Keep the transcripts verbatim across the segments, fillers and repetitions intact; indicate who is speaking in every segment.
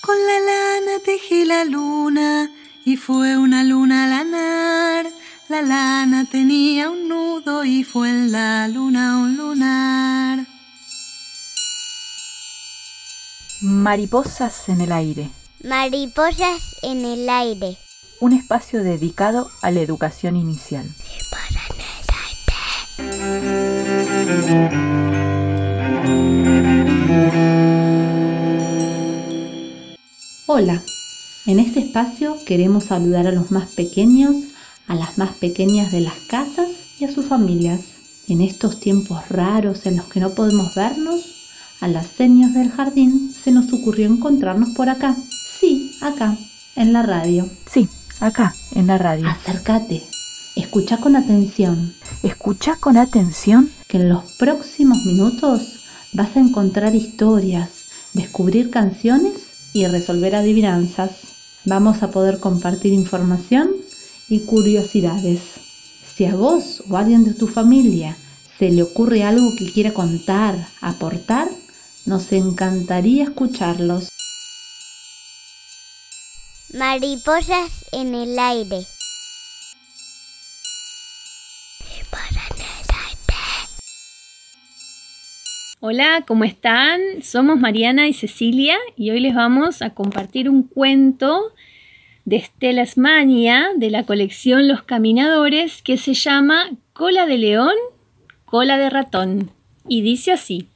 Speaker 1: Con la lana tejí la luna y fue una luna lanar. La lana tenía un nudo y fue en la luna un lunar.
Speaker 2: Mariposas en el aire.
Speaker 3: Mariposas en el aire.
Speaker 2: Un espacio dedicado a la educación inicial.
Speaker 4: Hola, en este espacio queremos saludar a los más pequeños, a las más pequeñas de las casas y a sus familias. En estos tiempos raros en los que no podemos vernos, a las señas del jardín se nos ocurrió encontrarnos por acá. Sí, acá, en la radio.
Speaker 2: Sí, acá, en la radio.
Speaker 4: Acércate, escucha con atención.
Speaker 2: Escucha con atención
Speaker 4: Que en los próximos minutos vas a encontrar historias, descubrir canciones y resolver adivinanzas. Vamos a poder compartir información y curiosidades. Si a vos o a alguien de tu familia se le ocurre algo que quiera contar, aportar, nos encantaría escucharlos.
Speaker 3: Mariposas en el aire.
Speaker 5: Hola, ¿cómo están? Somos Mariana y Cecilia y hoy les vamos a compartir un cuento de Estela Esmaña de la colección Los Caminadores que se llama Cola de león, cola de ratón y dice así.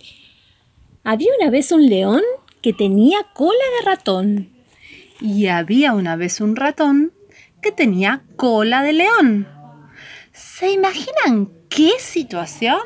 Speaker 5: Había una vez un león que tenía cola de ratón.
Speaker 6: Y había una vez un ratón que tenía cola de león. ¿Se imaginan qué situación?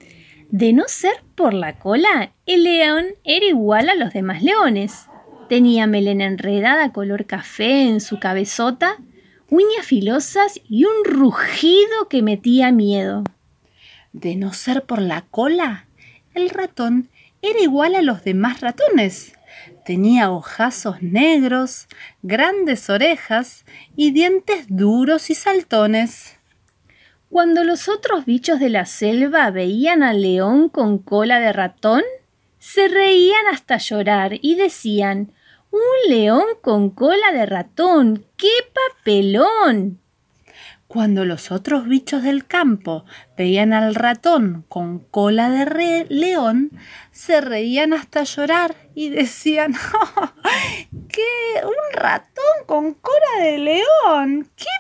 Speaker 5: De no ser por la cola, el león era igual a los demás leones. Tenía melena enredada color café en su cabezota, uñas filosas y un rugido que metía miedo.
Speaker 6: De no ser por la cola, el ratón era igual a los demás ratones. Tenía ojazos negros, grandes orejas y dientes duros y saltones.
Speaker 5: Cuando los otros bichos de la selva veían al león con cola de ratón, se reían hasta llorar y decían, ¡un león con cola de ratón! ¡Qué papelón!
Speaker 6: Cuando los otros bichos del campo veían al ratón con cola de re- león, se reían hasta llorar y decían, ¡oh, qué! ¡Un ratón con cola de león! ¡Qué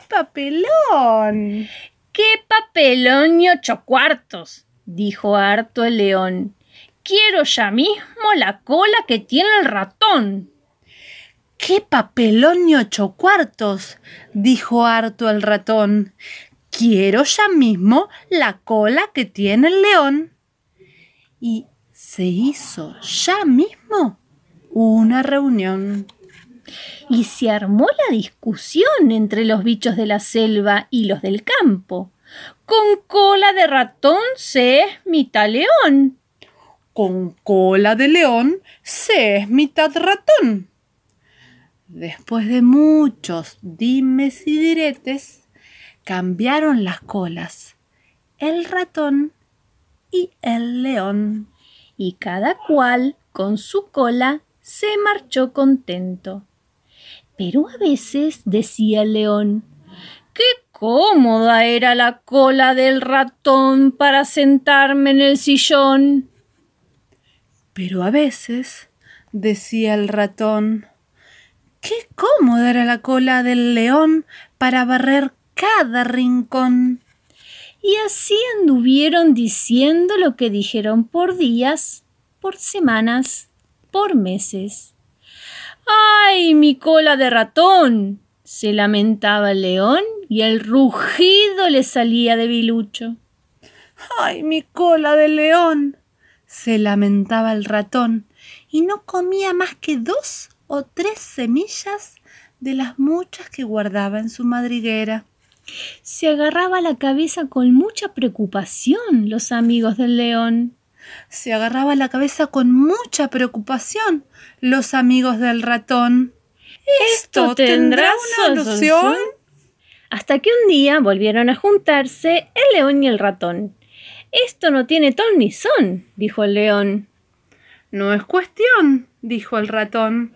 Speaker 6: papelón!
Speaker 5: ¡Qué papelón y ocho cuartos! Dijo harto el león. Quiero ya mismo la cola que tiene el ratón.
Speaker 6: ¡Qué papelón y ocho cuartos! Dijo harto el ratón. Quiero ya mismo la cola que tiene el león. Y se hizo ya mismo una reunión.
Speaker 5: Y se armó la discusión entre los bichos de la selva y los del campo. Con cola de ratón se es mitad león.
Speaker 6: Con cola de león se es mitad ratón. Después de muchos dimes y diretes, cambiaron las colas, el ratón y el león.
Speaker 5: Y cada cual, con su cola, se marchó contento. Pero a veces decía el león, ¡qué cómoda era la cola del ratón para sentarme en el sillón!
Speaker 6: Pero a veces decía el ratón, ¡qué cómoda era la cola del león para barrer cada rincón!
Speaker 5: Y así anduvieron diciendo lo que dijeron por días, por semanas, por meses. ¡Ay, mi cola de ratón! Se lamentaba el león y el rugido le salía de bilucho.
Speaker 6: ¡Ay, mi cola de león! Se lamentaba el ratón y no comía más que dos o tres semillas de las muchas que guardaba en su madriguera.
Speaker 5: Se agarraba la cabeza con mucha preocupación los amigos del león.
Speaker 6: Se agarraba la cabeza con mucha preocupación los amigos del ratón.
Speaker 5: ¿Esto tendrá una solución? Hasta que un día volvieron a juntarse el león y el ratón. Esto no tiene ton ni son, dijo el león.
Speaker 6: No es cuestión, dijo el ratón,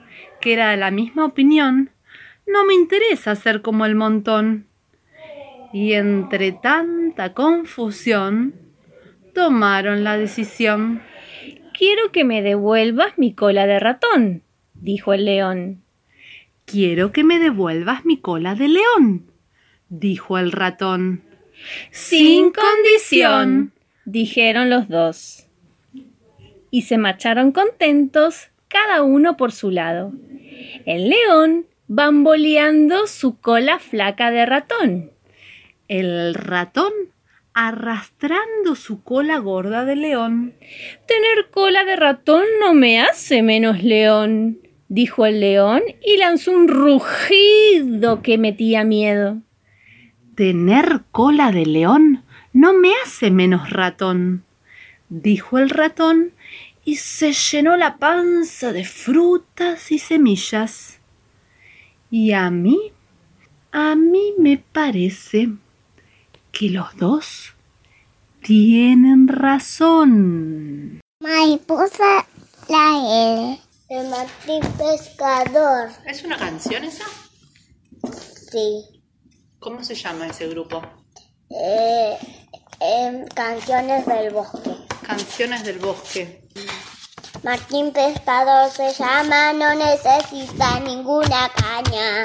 Speaker 6: que era de la misma opinión, no me interesa ser como el montón. Y entre tanta confusión, tomaron la decisión.
Speaker 5: Quiero que me devuelvas mi cola de ratón, dijo el león.
Speaker 6: Quiero que me devuelvas mi cola de león, dijo el ratón.
Speaker 5: Sin condición, dijeron los dos. Y se marcharon contentos, cada uno por su lado. El león bamboleando su cola flaca de ratón.
Speaker 6: El ratón arrastrando su cola gorda de león.
Speaker 5: Tener cola de ratón no me hace menos león, dijo el león y lanzó un rugido que metía miedo.
Speaker 6: Tener cola de león no me hace menos ratón, dijo el ratón y se llenó la panza de frutas y semillas. Y a mí, a mí me parece que los dos tienen razón.
Speaker 3: Mariposa la L, el Martín Pescador.
Speaker 6: ¿Es una canción esa?
Speaker 3: Sí.
Speaker 6: ¿Cómo se llama ese grupo?
Speaker 3: Eh, eh, canciones del bosque.
Speaker 6: Canciones del bosque.
Speaker 3: Martín Pescador se llama, no necesita ninguna caña.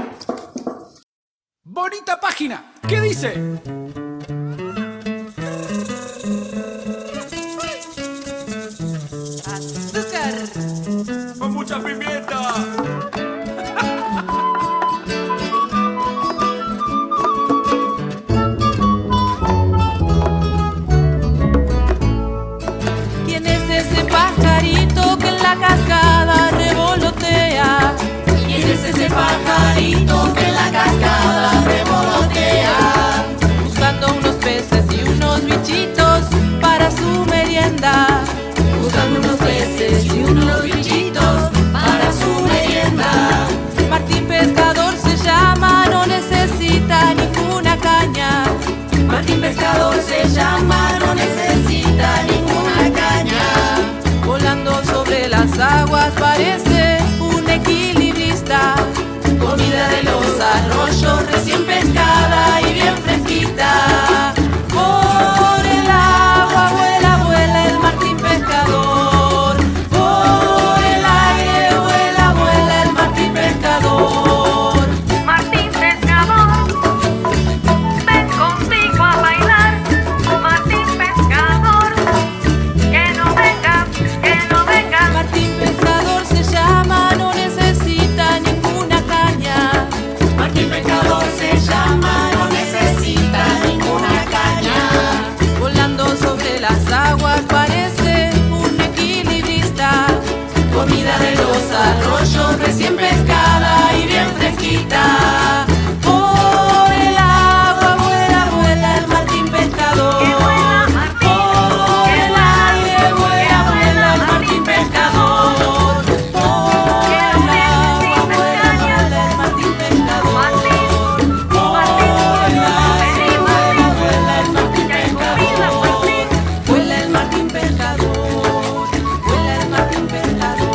Speaker 7: ¡Bonita página! ¿Qué dice?
Speaker 1: Azúcar.
Speaker 7: Con mucha pimienta.
Speaker 1: ¿Quién es ese pajarito que en la cascada revolotea? ¿Quién es ese pajarito que en la cascada revolotea? Buscando unos peces y unos bichitos para su merienda. Buscando unos peces y unos bichitos para su merienda. Martín Pescador se llama, no necesita ninguna caña. Martín Pescador se llama, no necesita ninguna caña. Volando sobre las aguas parece un equilibrista. Comida de los arroyos recién pescada y bien fresquita. Por el agua vuela, vuela el Martín Pescador. Por el aire vuela, vuela el Martín Pescador. Martín Pescador, ven conmigo a bailar. Martín Pescador, que no venga, que no venga. Martín Pescador se llama, no necesita ninguna caña. Martín Pescador se llama, no necesita ninguna caña. Volando sobre las aguas parece un equilibrista. Comida de los arroyos recién pescada y bien fresquita. Por el agua vuela, vuela el Martín Pescador. Por el aire vuela, vuela el Martín Pescador. Por el agua vuela, vuela el Martín Pescador. Por el aire vuela, vuela el Martín Pescador. Vuela el Martín Pescador. Vuela el Martín Pescador.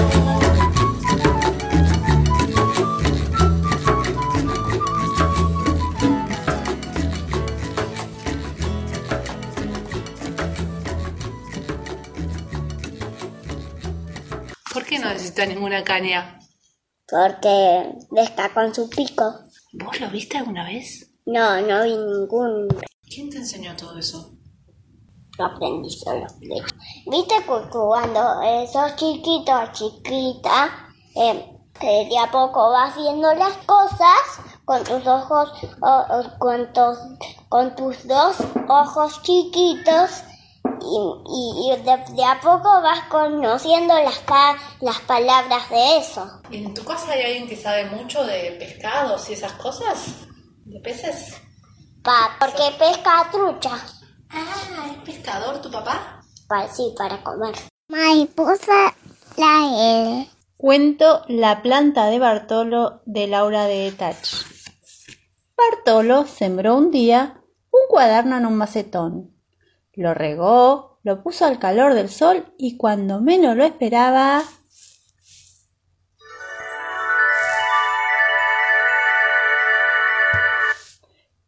Speaker 6: ¿Por qué no necesita ninguna caña?
Speaker 3: Porque está con su pico.
Speaker 6: ¿Vos lo viste alguna vez?
Speaker 3: No, no vi ningún.
Speaker 6: ¿Quién te enseñó todo eso?
Speaker 3: Lo aprendí solo. ¿Viste que cuando eh, sos chiquito o chiquita, eh, eh, de a poco vas viendo las cosas con tus ojos, o, o, con, tus, con tus dos ojos chiquitos y, y, y de, de a poco vas conociendo las, pa- las palabras de eso?
Speaker 6: ¿Y en tu casa hay alguien que sabe mucho de pescados y esas cosas? ¿De peces?
Speaker 3: Pa, porque pesca trucha.
Speaker 6: Ah, ¿es pescador tu papá?
Speaker 3: Pa, sí, para comer. Mariposa la L.
Speaker 4: Cuento La planta de Bartolo de Laura de Etach. Bartolo sembró un día un cuaderno en un macetón. Lo regó, lo puso al calor del sol y cuando menos lo esperaba...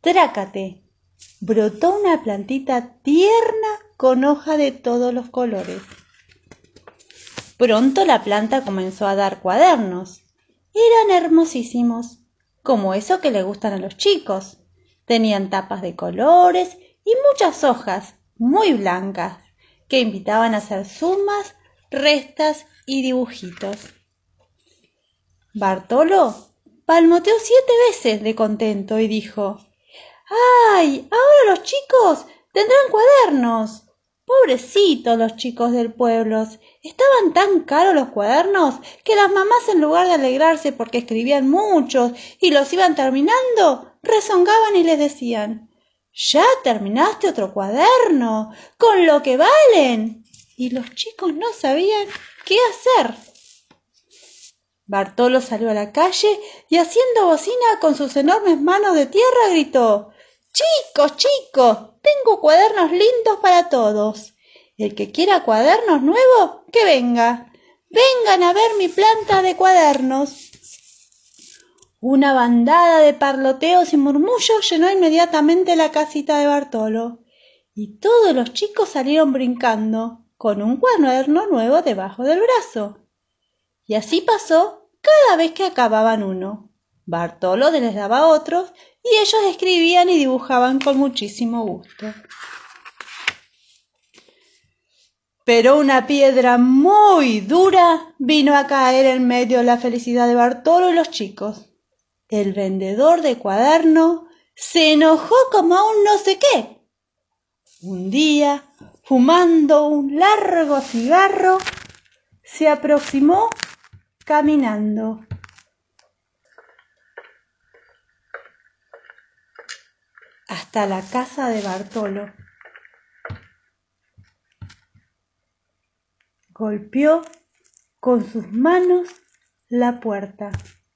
Speaker 4: Trácate, brotó una plantita tierna con hoja de todos los colores. Pronto la planta comenzó a dar cuadernos. Eran hermosísimos, como eso que le gustan a los chicos. Tenían tapas de colores y muchas hojas muy blancas que invitaban a hacer sumas, restas y dibujitos. Bartolo palmoteó siete veces de contento y dijo: ¡Ay! Ahora los chicos tendrán cuadernos. Pobrecitos los chicos del pueblo. Estaban tan caros los cuadernos que las mamás, en lugar de alegrarse porque escribían muchos y los iban terminando, rezongaban y les decían: «¿Ya terminaste otro cuaderno? ¡Con lo que valen!». Y los chicos no sabían qué hacer. Bartolo salió a la calle y, haciendo bocina con sus enormes manos de tierra, gritó: «Chicos, chicos, tengo cuadernos lindos para todos. El que quiera cuadernos nuevos, que venga. Vengan a ver mi planta de cuadernos». Una bandada de parloteos y murmullos llenó inmediatamente la casita de Bartolo, y todos los chicos salieron brincando, con un cuaderno nuevo debajo del brazo. Y así pasó cada vez que acababan uno. Bartolo les daba otros, y ellos escribían y dibujaban con muchísimo gusto. Pero una piedra muy dura vino a caer en medio de la felicidad de Bartolo y los chicos. El vendedor de cuadernos se enojó como un no sé qué. Un día, fumando un largo cigarro, se aproximó caminando. Hasta la casa de Bartolo. Golpeó con sus manos la puerta.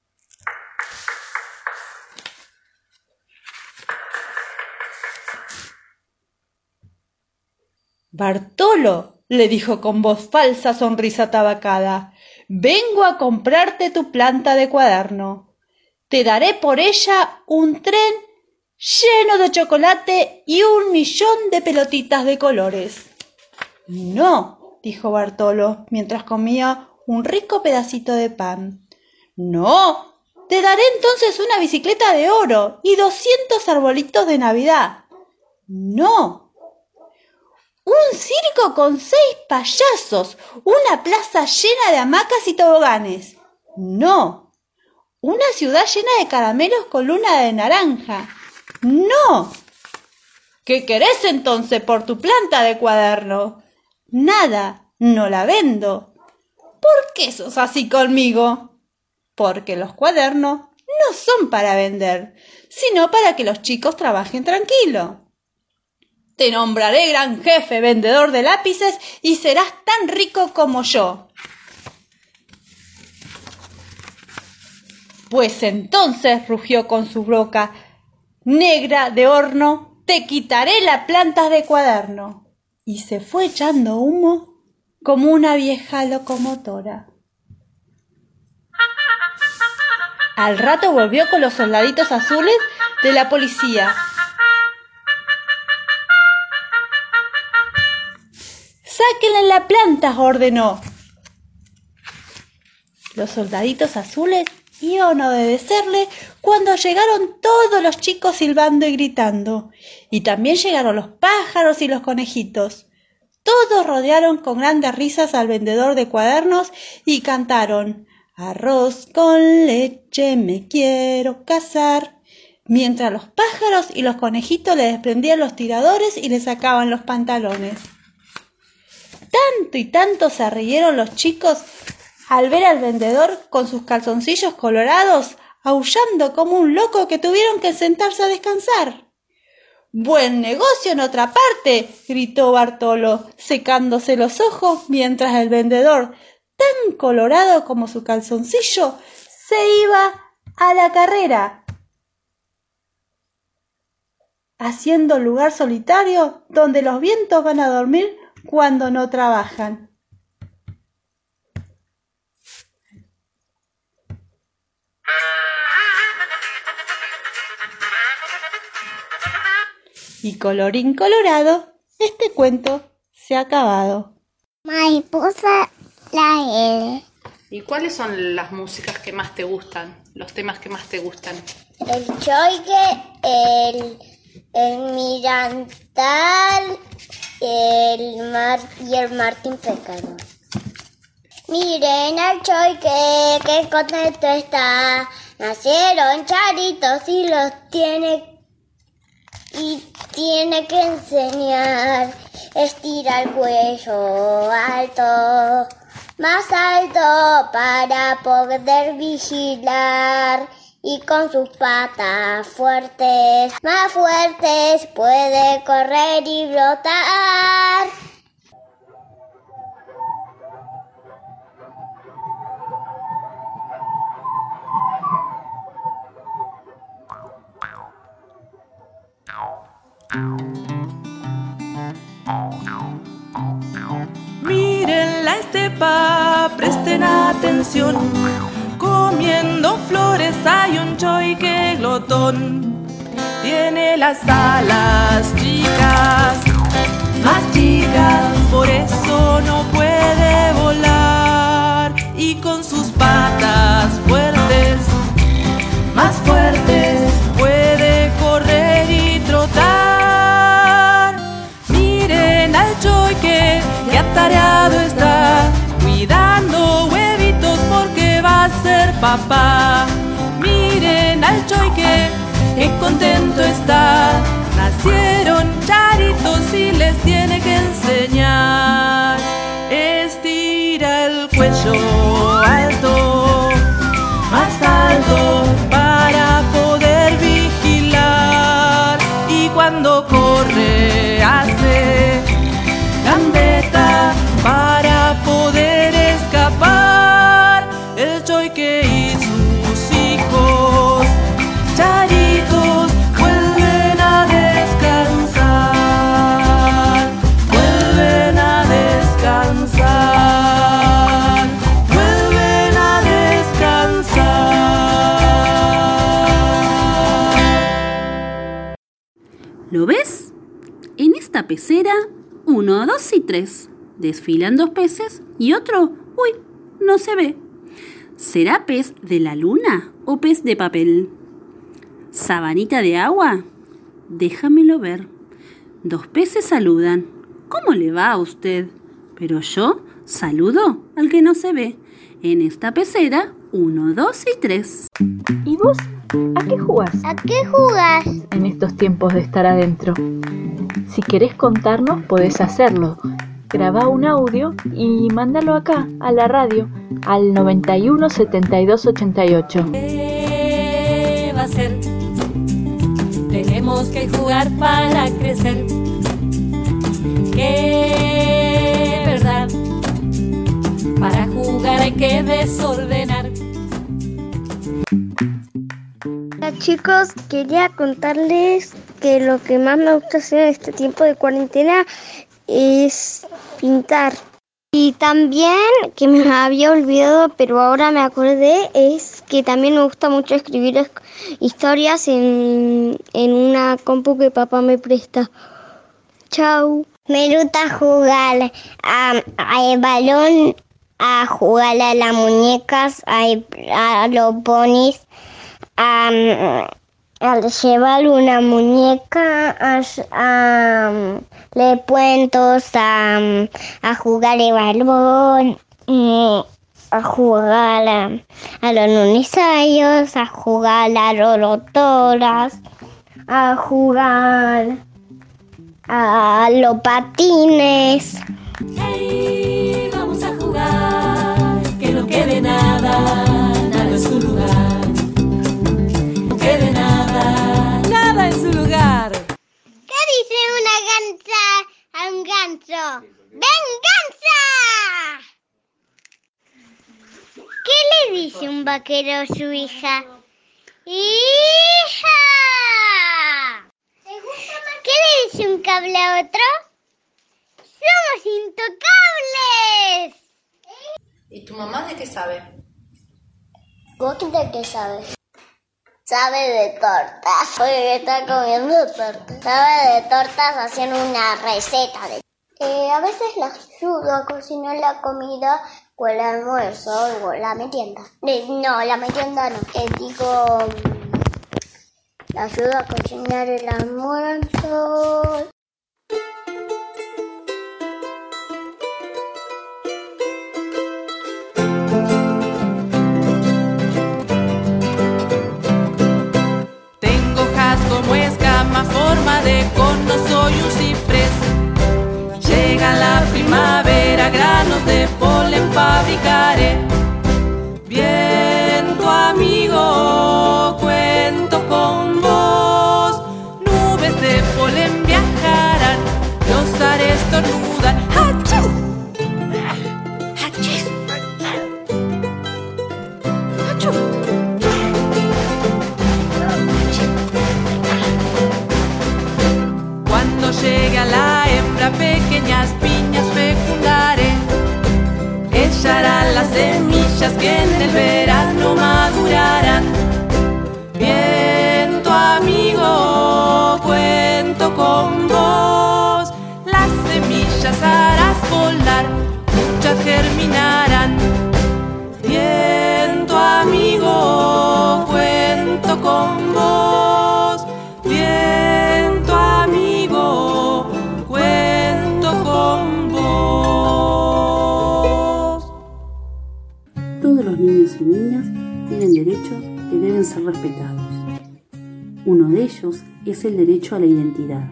Speaker 4: «Bartolo», le dijo con voz falsa, sonrisa tabacada, «vengo a comprarte tu planta de cuaderno. Te daré por ella un tren lleno de chocolate y un millón de pelotitas de colores». «No», dijo Bartolo, mientras comía un rico pedacito de pan. «No, te daré entonces una bicicleta de oro y doscientos arbolitos de Navidad». «No». «Un circo con seis payasos, una plaza llena de hamacas y toboganes». «No». «Una ciudad llena de caramelos con luna de naranja». «No». «¿Qué querés entonces por tu planta de cuaderno?» «Nada, no la vendo». «¿Por qué sos así conmigo?» «Porque los cuadernos no son para vender, sino para que los chicos trabajen tranquilo». «Te nombraré gran jefe vendedor de lápices y serás tan rico como yo». «Pues entonces», rugió con su boca negra de horno, «te quitaré las plantas de cuaderno». Y se fue echando humo como una vieja locomotora. Al rato volvió con los soldaditos azules de la policía. «Sáquenle la planta», ordenó. Los soldaditos azules iban a obedecerle cuando llegaron todos los chicos silbando y gritando, y también llegaron los pájaros y los conejitos. Todos rodearon con grandes risas al vendedor de cuadernos y cantaron: «Arroz con leche me quiero casar», mientras los pájaros y los conejitos le desprendían los tiradores y le sacaban los pantalones. Tanto y tanto se rieron los chicos al ver al vendedor con sus calzoncillos colorados, aullando como un loco, que tuvieron que sentarse a descansar. «Buen negocio en otra parte», gritó Bartolo, secándose los ojos, mientras el vendedor, tan colorado como su calzoncillo, se iba a la carrera, haciendo lugar solitario donde los vientos van a dormir cuando no trabajan. Y colorín colorado, este cuento se ha acabado.
Speaker 3: Mariposa la L.
Speaker 6: ¿Y cuáles son las músicas que más te gustan? Los temas que más te gustan.
Speaker 3: El choique, el, el mirantal, el mar y el Martín Pescador. Miren al choique, qué contento está. Nacieron charitos y los tiene y tiene que enseñar. Estira el cuello alto, más alto para poder vigilar. Y con sus patas fuertes, más fuertes, puede correr y brotar.
Speaker 1: Miren la estepa, presten atención. Comiendo flores hay un choique glotón. Tiene las alas chicas, más chicas, por eso no puede volar. Y con sus patas fuertes, más fuertes, puede correr y trotar. Miren al choique, que atareado está, cuidando huevitos porque va a ser papá. Miren al choique, que contento está. Nacieron charitos y les tiene que enseñar. Estira el cuello alto, más alto, para poder vigilar. Y cuando corre hace gambeta para poder escapar. El choique y sus hijos charitos vuelven a descansar, vuelven a descansar, vuelven a descansar.
Speaker 8: ¿Lo ves? En esta pecera, uno, dos y tres. Desfilan dos peces y otro, uy, no se ve. ¿Será pez de la luna o pez de papel? ¿Sabanita de agua? Déjamelo ver. Dos peces saludan. ¿Cómo le va a usted? Pero yo saludo al que no se ve. En esta pecera, uno, dos y tres.
Speaker 2: ¿Y vos? ¿A qué jugás
Speaker 3: ¿A qué jugás?
Speaker 2: en estos tiempos de estar adentro? Si querés contarnos, podés hacerlo. Grabá un audio y mándalo acá, a la radio, al noventa y uno setenta y dos ochenta y ocho.
Speaker 9: ¿Qué va a ser? Tenemos que jugar para crecer. ¿Qué verdad? Para jugar hay que desordenar.
Speaker 3: Hola chicos, quería contarles que lo que más me gusta hacer en este tiempo de cuarentena es pintar. Y también, que me había olvidado, pero ahora me acordé, es que también me gusta mucho escribir es- historias en, en una compu que papá me presta. Chau. Me gusta jugar al balón, a jugar a las muñecas, a, a los ponis, a, a llevar una muñeca, a, a leer cuentos, a, a jugar el balón, eh, a jugar a, a los unisayos, a jugar a los rotoras, a jugar a los patines.
Speaker 9: Hey, vamos a jugar, que no quede nada, nada en su lugar. No quede nada, nada en su lugar.
Speaker 3: ¿Qué dice una gansa a un ganso? ¡Venganza! ¿Qué le dice un vaquero a su hija? ¡Hija! ¿Qué le dice un cable a otro? ¡Somos intocables!
Speaker 6: ¿Y tu mamá de qué sabe?
Speaker 3: ¿Vos de qué sabes? Sabe de tortas, porque está comiendo tortas. Sabe de tortas haciendo una receta. De... Eh, a veces la ayudo a cocinar la comida o el almuerzo o la merienda. Eh, no, la merienda no. Eh, digo, la ayudo a cocinar el almuerzo.
Speaker 1: Como escama, forma de cono, soy un ciprés. Llega la primavera, granos de polen fabricaré. Viento amigo, cuento con vos. Nubes de polen viajarán, los haré estornudar. ¡Hachís! ¡Hachís! ¡Hachú! Llegue a la hembra, pequeñas piñas fecundaré. Ella hará las semillas que en el verano madurarán. Viento amigo, cuento con vos. Las semillas harás volar, muchas germinarán. Viento amigo, cuento con vos. Viento amigo, cuento con vos.
Speaker 8: Todos los niños y niñas tienen derechos que deben ser respetados. Uno de ellos es el derecho a la identidad.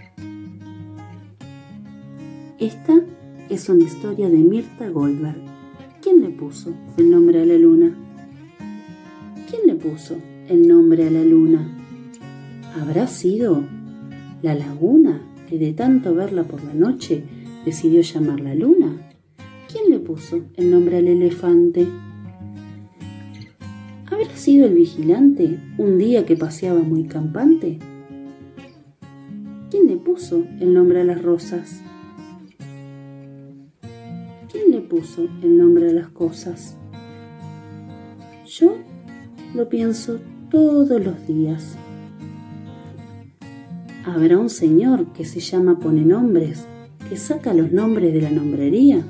Speaker 8: Esta es una historia de Mirta Goldberg. ¿Quién le puso el nombre a la luna? ¿Quién le puso el nombre a la luna? ¿Habrá sido la laguna que de tanto verla por la noche decidió llamarla luna? ¿Quién le puso el nombre al elefante? ¿Habrá sido el vigilante un día que paseaba muy campante? ¿Quién le puso el nombre a las rosas? ¿Quién le puso el nombre a las cosas? Yo lo pienso todos los días. ¿Habrá un señor que se llama Ponenombres, que saca los nombres de la nombrería?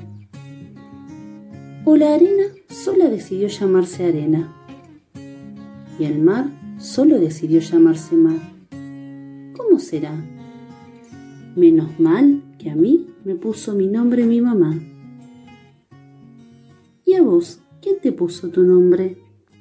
Speaker 8: ¿O la arena sola decidió llamarse arena? ¿Y el mar solo decidió llamarse mar? ¿Cómo será? Menos mal que a mí me puso mi nombre mi mamá. ¿Y a vos, quién te puso tu nombre?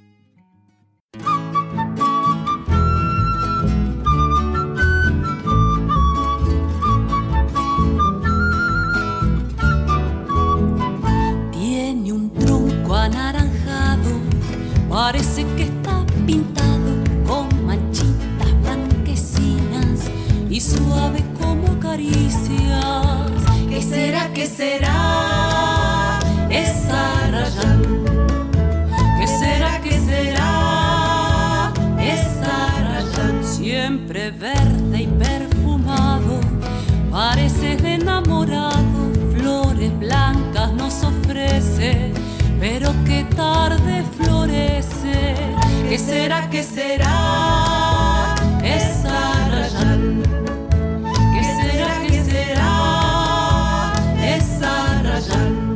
Speaker 9: Parece que está pintado con manchitas blanquecinas y suave como caricias. ¿Qué será, qué será? Es arrayán. ¿Qué será, qué será? Es arrayán. Siempre verde y perfumado, parece de enamorado. Flores blancas nos ofrece, pero qué tarde florece. ¿Qué será, qué será? Es arrayán. ¿Qué será, qué será? Es arrayán.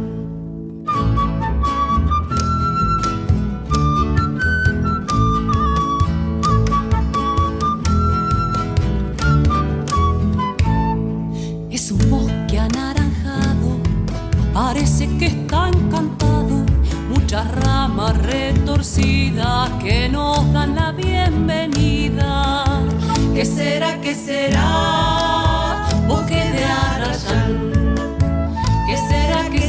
Speaker 9: Es un bosque anaranjado, parece que está encantado. Muchas ramas retorcidas que nos dan la bienvenida. ¿Qué será, qué será? Bosque de arrayán. ¿Qué será, qué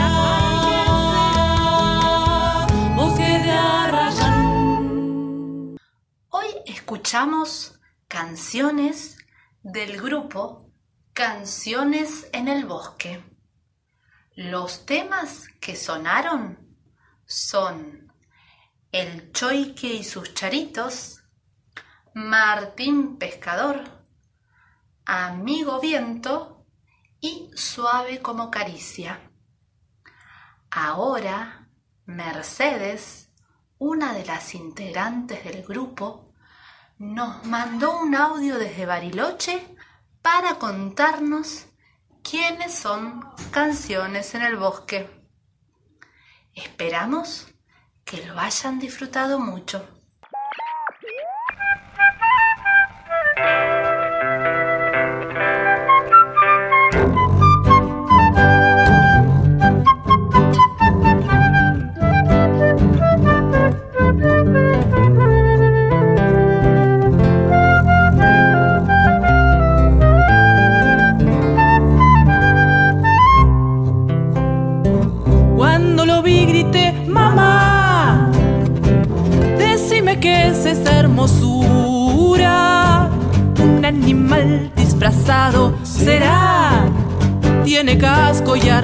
Speaker 9: será? Bosque de arrayán.
Speaker 6: Hoy escuchamos canciones del grupo Canciones en el Bosque. Los temas que sonaron son El Choique y sus charitos, Martín Pescador, Amigo Viento y Suave como caricia. Ahora, Mercedes, una de las integrantes del grupo, nos mandó un audio desde Bariloche para contarnos quiénes son Canciones en el Bosque. Esperamos que lo hayan disfrutado mucho.
Speaker 1: Cuando lo vi grité, mamá, decime qué es esa hermosura. Un animal disfrazado será, tiene casco y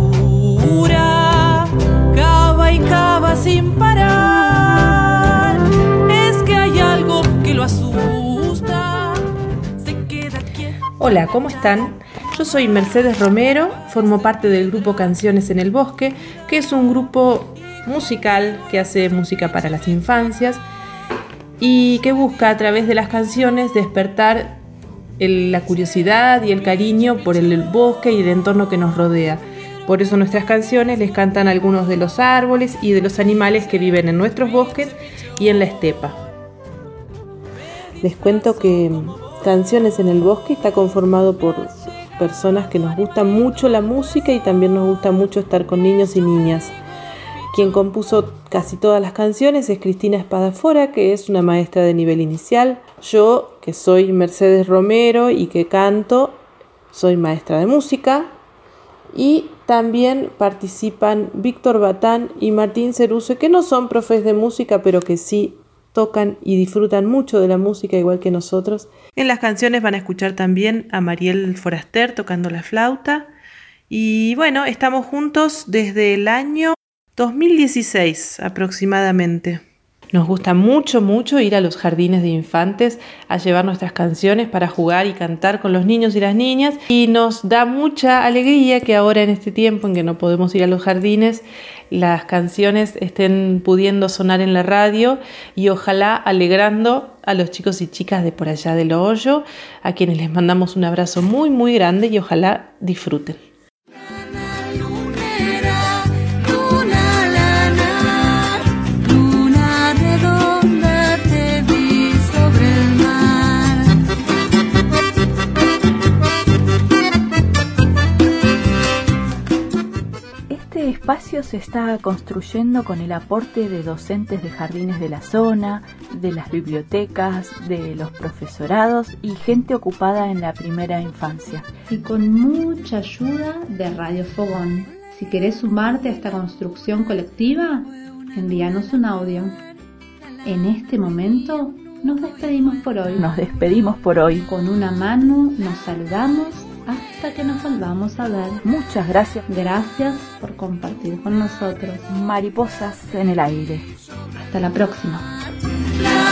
Speaker 1: armadura, cava y cava sin parar. Es que hay algo que lo asusta, se queda quieto.
Speaker 10: Hola, ¿cómo están? Yo soy Mercedes Romero, formo parte del grupo Canciones en el Bosque, que es un grupo musical que hace música para las infancias y que busca a través de las canciones despertar el, la curiosidad y el cariño por el bosque y el entorno que nos rodea. Por eso nuestras canciones les cantan algunos de los árboles y de los animales que viven en nuestros bosques y en la estepa. Les cuento que Canciones en el Bosque está conformado por personas que nos gusta mucho la música y también nos gusta mucho estar con niños y niñas. Quien compuso casi todas las canciones es Cristina Espadafora, que es una maestra de nivel inicial. Yo, que soy Mercedes Romero y que canto, soy maestra de música. Y también participan Víctor Batán y Martín Ceruso, que no son profes de música, pero que sí tocan y disfrutan mucho de la música igual que nosotros. En las canciones van a escuchar también a Mariel Foraster tocando la flauta. Y bueno, estamos juntos desde el año dos mil dieciséis aproximadamente. Nos gusta mucho, mucho ir a los jardines de infantes a llevar nuestras canciones para jugar y cantar con los niños y las niñas. Y nos da mucha alegría que ahora en este tiempo en que no podemos ir a los jardines, las canciones estén pudiendo sonar en la radio y ojalá alegrando a los chicos y chicas de por allá del Hoyo, a quienes les mandamos un abrazo muy muy grande y ojalá disfruten.
Speaker 2: Este espacio se está construyendo con el aporte de docentes de jardines de la zona, de las bibliotecas, de los profesorados y gente ocupada en la primera infancia.
Speaker 4: Y con mucha ayuda de Radio Fogón. Si querés sumarte a esta construcción colectiva, envíanos un audio. En este momento nos despedimos por hoy.
Speaker 2: Nos despedimos por hoy.
Speaker 4: Con una mano nos saludamos hasta que nos volvamos a ver.
Speaker 2: Muchas gracias.
Speaker 4: Gracias por compartir con nosotros.
Speaker 2: Mariposas en el aire.
Speaker 4: Hasta la próxima.
Speaker 1: La